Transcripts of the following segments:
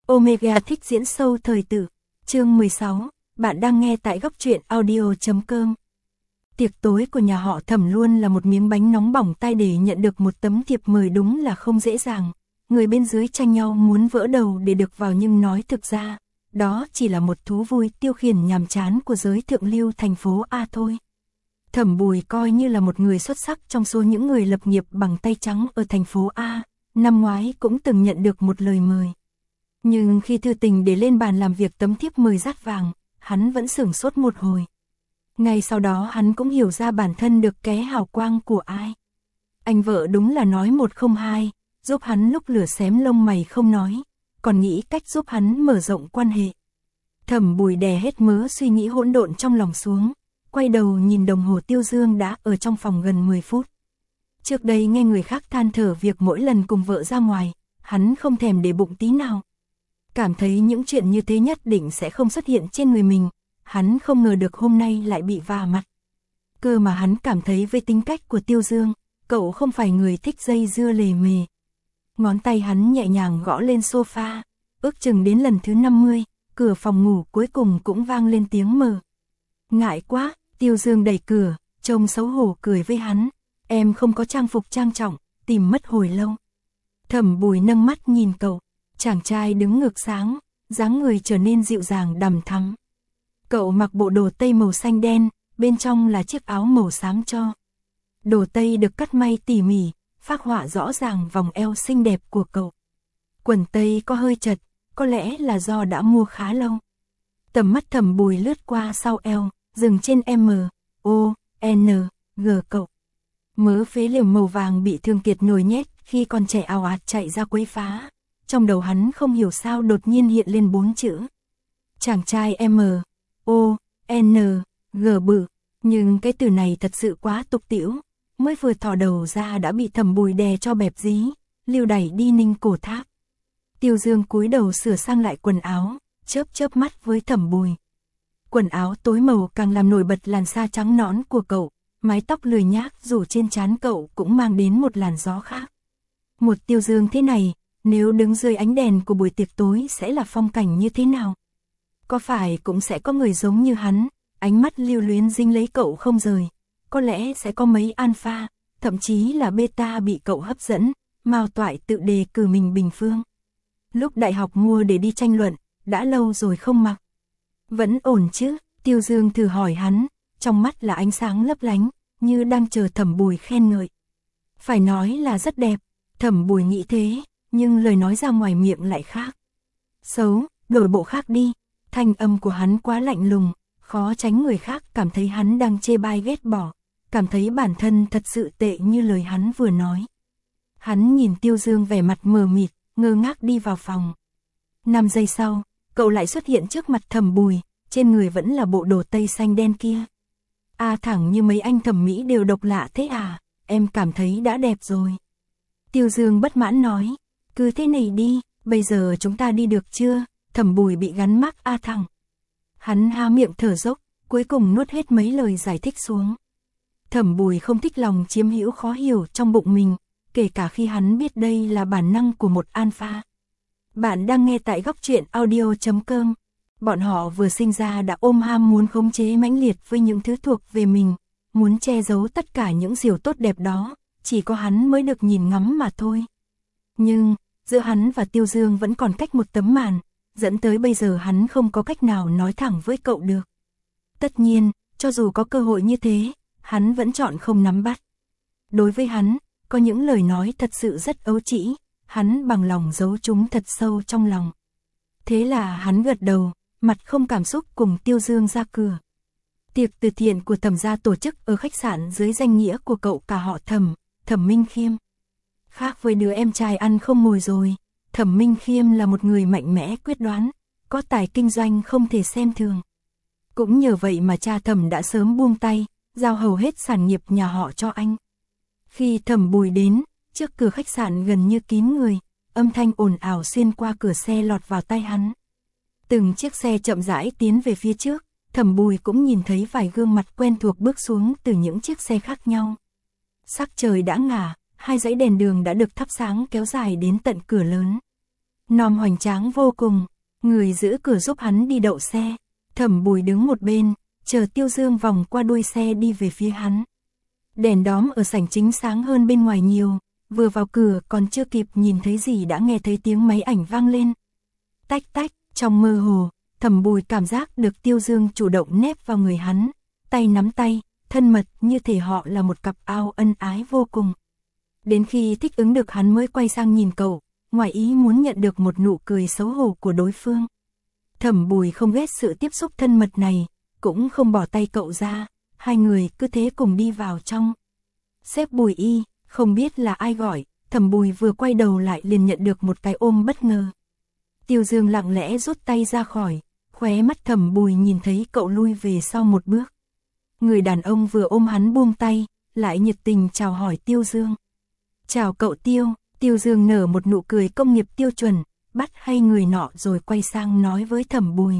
Omega thích diễn sâu thời tử. Chương 16, bạn đang nghe tại góc truyện audio.com. Tiệc tối của nhà họ Thẩm luôn là một miếng bánh nóng bỏng tai, để nhận được một tấm thiệp mời đúng là không dễ dàng. Người bên dưới tranh nhau muốn vỡ đầu để được vào, nhưng nói thực ra, đó chỉ là một thú vui tiêu khiển nhàm chán của giới thượng lưu thành phố A thôi. Thẩm Bùi coi như là một người xuất sắc trong số những người lập nghiệp bằng tay trắng ở thành phố A, năm ngoái cũng từng nhận được một lời mời. Nhưng khi thư tình để lên bàn làm việc tấm thiếp mời dát vàng, hắn vẫn sửng sốt một hồi. Ngay sau đó hắn cũng hiểu ra bản thân được ké hào quang của ai. Anh vợ đúng là nói một không hai, giúp hắn lúc lửa xém lông mày không nói, còn nghĩ cách giúp hắn mở rộng quan hệ. Thẩm Bùi đè hết mớ suy nghĩ hỗn độn trong lòng xuống, quay đầu nhìn đồng hồ. Tiêu Dương đã ở trong phòng gần 10 phút. Trước đây nghe người khác than thở việc mỗi lần cùng vợ ra ngoài, hắn không thèm để bụng tí nào. Cảm thấy những chuyện như thế nhất định sẽ không xuất hiện trên người mình, hắn không ngờ được hôm nay lại bị vả mặt. Cơ mà hắn cảm thấy với tính cách của Tiêu Dương, cậu không phải người thích dây dưa lề mề. Ngón tay hắn nhẹ nhàng gõ lên sofa, ước chừng đến lần thứ 50, cửa phòng ngủ cuối cùng cũng vang lên tiếng mở. Ngại quá, Tiêu Dương đẩy cửa, trông xấu hổ cười với hắn, em không có trang phục trang trọng, tìm mất hồi lâu. Thẩm Bùi nâng mắt nhìn cậu, chàng trai đứng ngược sáng, dáng người trở nên dịu dàng đằm thắm. Cậu mặc bộ đồ tây màu xanh đen, bên trong là chiếc áo màu xám cho. Đồ tây được cắt may tỉ mỉ, phác họa rõ ràng vòng eo xinh đẹp của cậu. Quần tây có hơi chật, có lẽ là do đã mua khá lâu. Tầm mắt Thẩm Bùi lướt qua sau eo, dừng trên M, O, N, G cậu. Mớ phế liều màu vàng bị Thương Kiệt nhồi nhét khi còn trẻ ào ạt chạy ra quấy phá. Trong đầu hắn không hiểu sao đột nhiên hiện lên 4 chữ. Chàng trai M, O, N, G bự. Nhưng cái từ này thật sự quá tục tĩu. Mới vừa thò đầu ra đã bị Thẩm Bùi đè cho bẹp dí, liều đẩy đi Ninh Cổ Tháp. Tiêu Dương cúi đầu sửa sang lại quần áo, chớp mắt với Thẩm Bùi. Quần áo tối màu càng làm nổi bật làn da trắng nõn của cậu, mái tóc lười nhác rủ trên trán cậu cũng mang đến một làn gió khác. Một Tiêu Dương thế này, nếu đứng dưới ánh đèn của buổi tiệc tối sẽ là phong cảnh như thế nào? Có phải cũng sẽ có người giống như hắn, ánh mắt lưu luyến dính lấy cậu không rời. Có lẽ sẽ có mấy alpha, thậm chí là beta bị cậu hấp dẫn, mao toại tự đề cử mình bình phương. Lúc đại học mua để đi tranh luận, đã lâu rồi không mặc. Vẫn ổn chứ? Tiêu Dương thử hỏi hắn, trong mắt là ánh sáng lấp lánh, như đang chờ Thẩm Bùi khen ngợi. Phải nói là rất đẹp, Thẩm Bùi nghĩ thế, nhưng lời nói ra ngoài miệng lại khác. Xấu, đổi bộ khác đi. Thanh âm của hắn quá lạnh lùng, khó tránh người khác cảm thấy hắn đang chê bai ghét bỏ, cảm thấy bản thân thật sự tệ như lời hắn vừa nói. Hắn nhìn Tiêu Dương vẻ mặt mờ mịt, ngơ ngác đi vào phòng. 5 giây sau, cậu lại xuất hiện trước mặt Thẩm Bùi, trên người vẫn là bộ đồ tây xanh đen kia. Thẳng như mấy anh thẩm mỹ đều độc lạ thế à, em cảm thấy đã đẹp rồi. Tiêu Dương bất mãn nói, cứ thế này đi, bây giờ chúng ta đi được chưa? Thẩm Bùi bị gắn mác thẳng. Hắn há miệng thở dốc, cuối cùng nuốt hết mấy lời giải thích xuống. Thẩm Bùi không thích lòng chiếm hữu khó hiểu trong bụng mình, kể cả khi hắn biết đây là bản năng của một alpha. Bạn đang nghe tại góc truyện audio.com. Bọn họ vừa sinh ra đã ôm ham muốn khống chế mãnh liệt với những thứ thuộc về mình, muốn che giấu tất cả những điều tốt đẹp đó, chỉ có hắn mới được nhìn ngắm mà thôi. Nhưng, giữa hắn và Tiêu Dương vẫn còn cách một tấm màn, dẫn tới bây giờ hắn không có cách nào nói thẳng với cậu được. Tất nhiên, cho dù có cơ hội như thế, hắn vẫn chọn không nắm bắt. Đối với hắn, có những lời nói thật sự rất ấu trĩ, hắn bằng lòng giấu chúng thật sâu trong lòng. Thế là hắn gật đầu, mặt không cảm xúc cùng Tiêu Dương ra cửa. Tiệc từ thiện của Thẩm gia tổ chức ở khách sạn dưới danh nghĩa của cậu cả họ Thẩm, Thẩm Minh Khiêm. Khác với đứa em trai ăn không ngồi rồi, Thẩm Minh Khiêm là một người mạnh mẽ quyết đoán, có tài kinh doanh không thể xem thường. Cũng nhờ vậy mà cha Thẩm đã sớm buông tay, giao hầu hết sản nghiệp nhà họ cho anh. Khi Thẩm Bùi đến, trước cửa khách sạn gần như kín người, âm thanh ồn ào xuyên qua cửa xe lọt vào tai hắn. Từng chiếc xe chậm rãi tiến về phía trước, Thẩm Bùi cũng nhìn thấy vài gương mặt quen thuộc bước xuống từ những chiếc xe khác nhau. Sắc trời đã ngả, hai dãy đèn đường đã được thắp sáng kéo dài đến tận cửa lớn. nom hoành tráng vô cùng, người giữ cửa giúp hắn đi đậu xe. Thẩm Bùi đứng một bên, chờ Tiêu Dương vòng qua đuôi xe đi về phía hắn. Đèn đóm ở sảnh chính sáng hơn bên ngoài nhiều, vừa vào cửa còn chưa kịp nhìn thấy gì đã nghe thấy tiếng máy ảnh vang lên. Tách tách, trong mơ hồ, Thẩm Bùi cảm giác được Tiêu Dương chủ động nép vào người hắn, tay nắm tay, thân mật như thể họ là một cặp ao ân ái vô cùng. Đến khi thích ứng được hắn mới quay sang nhìn cậu, ngoài ý muốn nhận được một nụ cười xấu hổ của đối phương. Thẩm Bùi không ghét sự tiếp xúc thân mật này, cũng không bỏ tay cậu ra, hai người cứ thế cùng đi vào trong. Sếp Bùi y, không biết là ai gọi, Thẩm Bùi vừa quay đầu lại liền nhận được một cái ôm bất ngờ. Tiêu Dương lặng lẽ rút tay ra khỏi, khóe mắt Thẩm Bùi nhìn thấy cậu lui về sau một bước. Người đàn ông vừa ôm hắn buông tay, lại nhiệt tình chào hỏi Tiêu Dương. Chào cậu Tiêu, Tiêu Dương nở một nụ cười công nghiệp tiêu chuẩn, bắt hay người nọ rồi quay sang nói với Thẩm Bùi.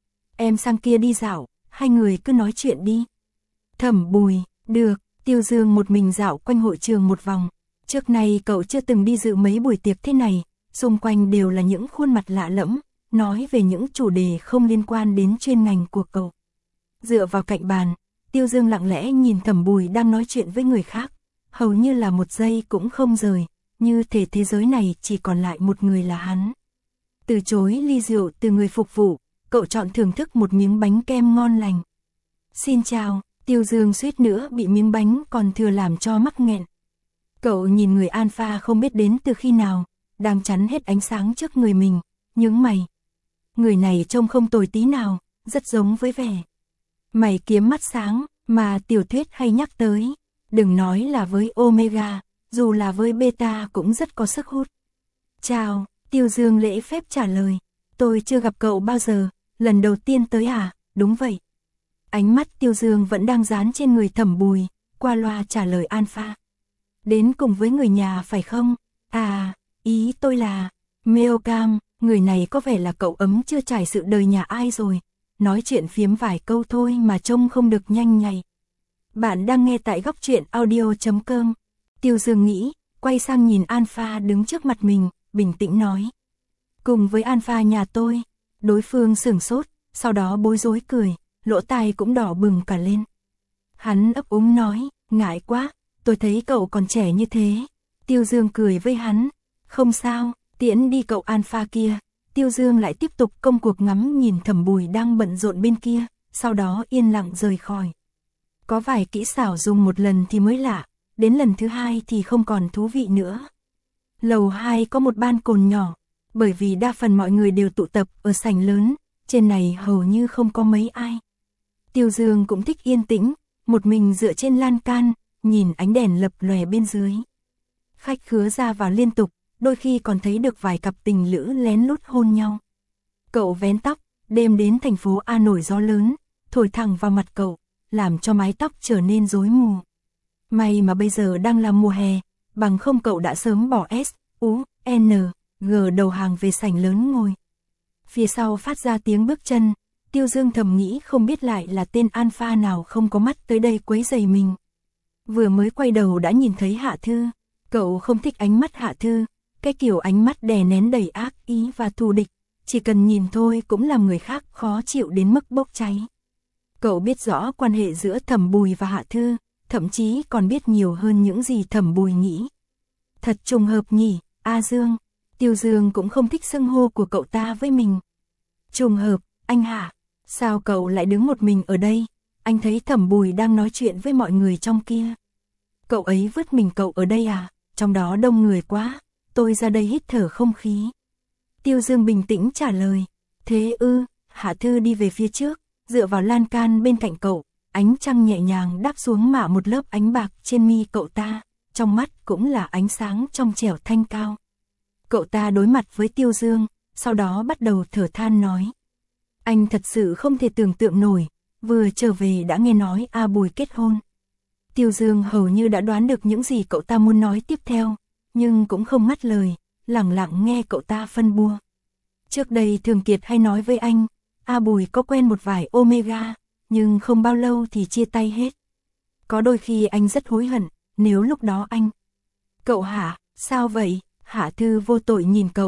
Em sang kia đi dạo, hai người cứ nói chuyện đi. Thẩm Bùi, được, Tiêu Dương một mình dạo quanh hội trường một vòng. Trước này cậu chưa từng đi dự mấy buổi tiệc thế này, xung quanh đều là những khuôn mặt lạ lẫm, nói về những chủ đề không liên quan đến chuyên ngành của cậu. Dựa vào cạnh bàn, Tiêu Dương lặng lẽ nhìn Thẩm Bùi đang nói chuyện với người khác, hầu như là một giây cũng không rời, như thể thế giới này chỉ còn lại một người là hắn. Từ chối ly rượu từ người phục vụ, cậu chọn thưởng thức một miếng bánh kem ngon lành. Xin chào, Tiêu Dương suýt nữa bị miếng bánh còn thừa làm cho mắc nghẹn. Cậu nhìn người alpha không biết đến từ khi nào, đang chắn hết ánh sáng trước người mình, nhướng mày. Người này trông không tồi tí nào, rất giống với vẻ mày kiếm mắt sáng mà tiểu thuyết hay nhắc tới. Đừng nói là với Omega, dù là với Beta cũng rất có sức hút. Chào, Tiêu Dương lễ phép trả lời. Tôi chưa gặp cậu bao giờ, lần đầu tiên tới à? Đúng vậy. Ánh mắt Tiêu Dương vẫn đang dán trên người Thẩm Bùi, qua loa trả lời alpha. Đến cùng với người nhà phải không? À, ý tôi là Meocam, người này có vẻ là cậu ấm chưa trải sự đời nhà ai rồi. Nói chuyện phiếm vài câu thôi mà trông không được nhanh nhạy. Bạn đang nghe tại góc truyện audio.com. Tiêu Dương nghĩ, quay sang nhìn alpha đứng trước mặt mình, bình tĩnh nói. Cùng với alpha nhà tôi. Đối phương sửng sốt, sau đó bối rối cười, lỗ tai cũng đỏ bừng cả lên. Hắn ấp úng nói, ngại quá, tôi thấy cậu còn trẻ như thế. Tiêu Dương cười với hắn, không sao, tiễn đi cậu alpha kia. Tiêu Dương lại tiếp tục công cuộc ngắm nhìn Thẩm Bùi đang bận rộn bên kia, sau đó yên lặng rời khỏi. Có vài kỹ xảo dùng một lần thì mới lạ, đến lần thứ hai thì không còn thú vị nữa. Lầu 2 có một ban cồn nhỏ, bởi vì đa phần mọi người đều tụ tập ở sảnh lớn, trên này hầu như không có mấy ai. Tiêu Dương cũng thích yên tĩnh, một mình dựa trên lan can, nhìn ánh đèn lập lòe bên dưới. Khách khứa ra vào liên tục, đôi khi còn thấy được vài cặp tình lữ lén lút hôn nhau. Cậu vén tóc, đêm đến thành phố A nổi gió lớn, thổi thẳng vào mặt cậu, làm cho mái tóc trở nên rối mù. May mà bây giờ đang là mùa hè, bằng không cậu đã sớm bỏ S, U, N, G đầu hàng về sảnh lớn ngồi. Phía sau phát ra tiếng bước chân, Tiêu Dương thầm nghĩ không biết lại là tên alpha nào không có mắt tới đây quấy rầy mình. Vừa mới quay đầu đã nhìn thấy Hạ Thư, cậu không thích ánh mắt Hạ Thư, cái kiểu ánh mắt đè nén đầy ác ý và thù địch, chỉ cần nhìn thôi cũng làm người khác khó chịu đến mức bốc cháy. Cậu biết rõ quan hệ giữa Thẩm Bùi và Hạ Thư, thậm chí còn biết nhiều hơn những gì Thẩm Bùi nghĩ. Thật trùng hợp nhỉ, A Dương. Tiêu Dương cũng không thích xưng hô của cậu ta với mình. Trùng hợp, anh hả? Sao cậu lại đứng một mình ở đây? Anh thấy Thẩm Bùi đang nói chuyện với mọi người trong kia. Cậu ấy vứt mình cậu ở đây à? Trong đó đông người quá, tôi ra đây hít thở không khí. Tiêu Dương bình tĩnh trả lời. Thế ư? Hạ Thư đi về phía trước, dựa vào lan can bên cạnh cậu, ánh trăng nhẹ nhàng đáp xuống mạ một lớp ánh bạc trên mi cậu ta, trong mắt cũng là ánh sáng trong trẻo thanh cao. Cậu ta đối mặt với Tiêu Dương, sau đó bắt đầu thở than nói. Anh thật sự không thể tưởng tượng nổi, vừa trở về đã nghe nói A Bùi kết hôn. Tiêu Dương hầu như đã đoán được những gì cậu ta muốn nói tiếp theo, nhưng cũng không ngắt lời, lặng lặng nghe cậu ta phân bua. Trước đây Thường Kiệt hay nói với anh, A Bùi có quen một vài Omega, nhưng không bao lâu thì chia tay hết. Có đôi khi anh rất hối hận, nếu lúc đó anh... Cậu hả, sao vậy? Hạ Thư vô tội nhìn cậu,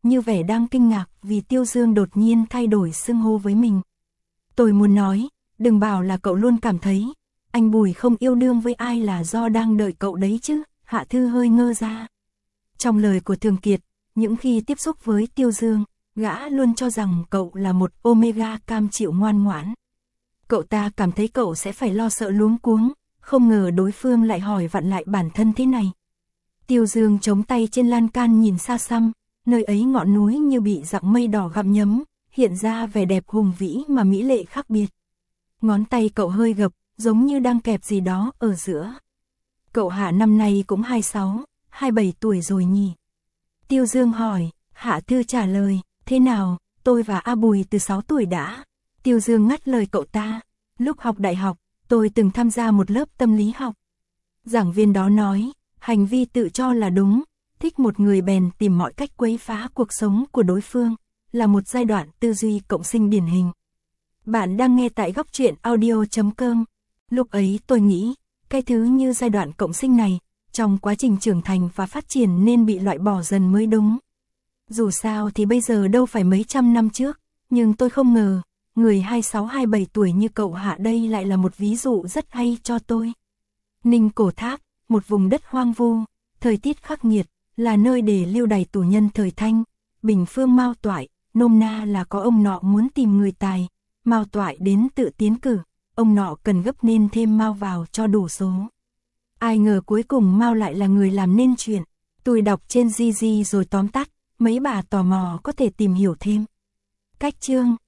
như vẻ đang kinh ngạc vì Tiêu Dương đột nhiên thay đổi xưng hô với mình. Tôi muốn nói, đừng bảo là cậu luôn cảm thấy, anh Bùi không yêu đương với ai là do đang đợi cậu đấy chứ, Hạ Thư hơi ngơ ra. Trong lời của Thường Kiệt, những khi tiếp xúc với Tiêu Dương, gã luôn cho rằng cậu là một Omega cam chịu ngoan ngoãn. Cậu ta cảm thấy cậu sẽ phải lo sợ luống cuống, không ngờ đối phương lại hỏi vặn lại bản thân thế này. Tiêu Dương chống tay trên lan can nhìn xa xăm, nơi ấy ngọn núi như bị dặng mây đỏ gặm nhấm, hiện ra vẻ đẹp hùng vĩ mà mỹ lệ khác biệt. Ngón tay cậu hơi gập, giống như đang kẹp gì đó ở giữa. Cậu Hạ năm nay cũng 26, 27 tuổi rồi nhỉ? Tiêu Dương hỏi. Hạ Thư trả lời, thế nào, tôi và A Bùi từ 6 tuổi đã. Tiêu Dương ngắt lời cậu ta. Lúc học đại học, tôi từng tham gia một lớp tâm lý học. Giảng viên đó nói, hành vi tự cho là đúng, thích một người bèn tìm mọi cách quấy phá cuộc sống của đối phương, là một giai đoạn tư duy cộng sinh điển hình. Bạn đang nghe tại góc truyện audio.com. Lúc ấy tôi nghĩ, cái thứ như giai đoạn cộng sinh này, trong quá trình trưởng thành và phát triển nên bị loại bỏ dần mới đúng. Dù sao thì bây giờ đâu phải mấy trăm năm trước, nhưng tôi không ngờ, người 26-27 tuổi như cậu Hạ đây lại là một ví dụ rất hay cho tôi. Ninh Cổ Thác, một vùng đất hoang vu, thời tiết khắc nghiệt, là nơi để lưu đày tù nhân thời Thanh. Bình Phương Mao Toại, nôm na là có ông nọ muốn tìm người tài, Mao Toại đến tự tiến cử, ông nọ cần gấp nên thêm Mao vào cho đủ số. Ai ngờ cuối cùng Mao lại là người làm nên chuyện. Tôi đọc trên GG rồi tóm tắt, mấy bà tò mò có thể tìm hiểu thêm. Cách chương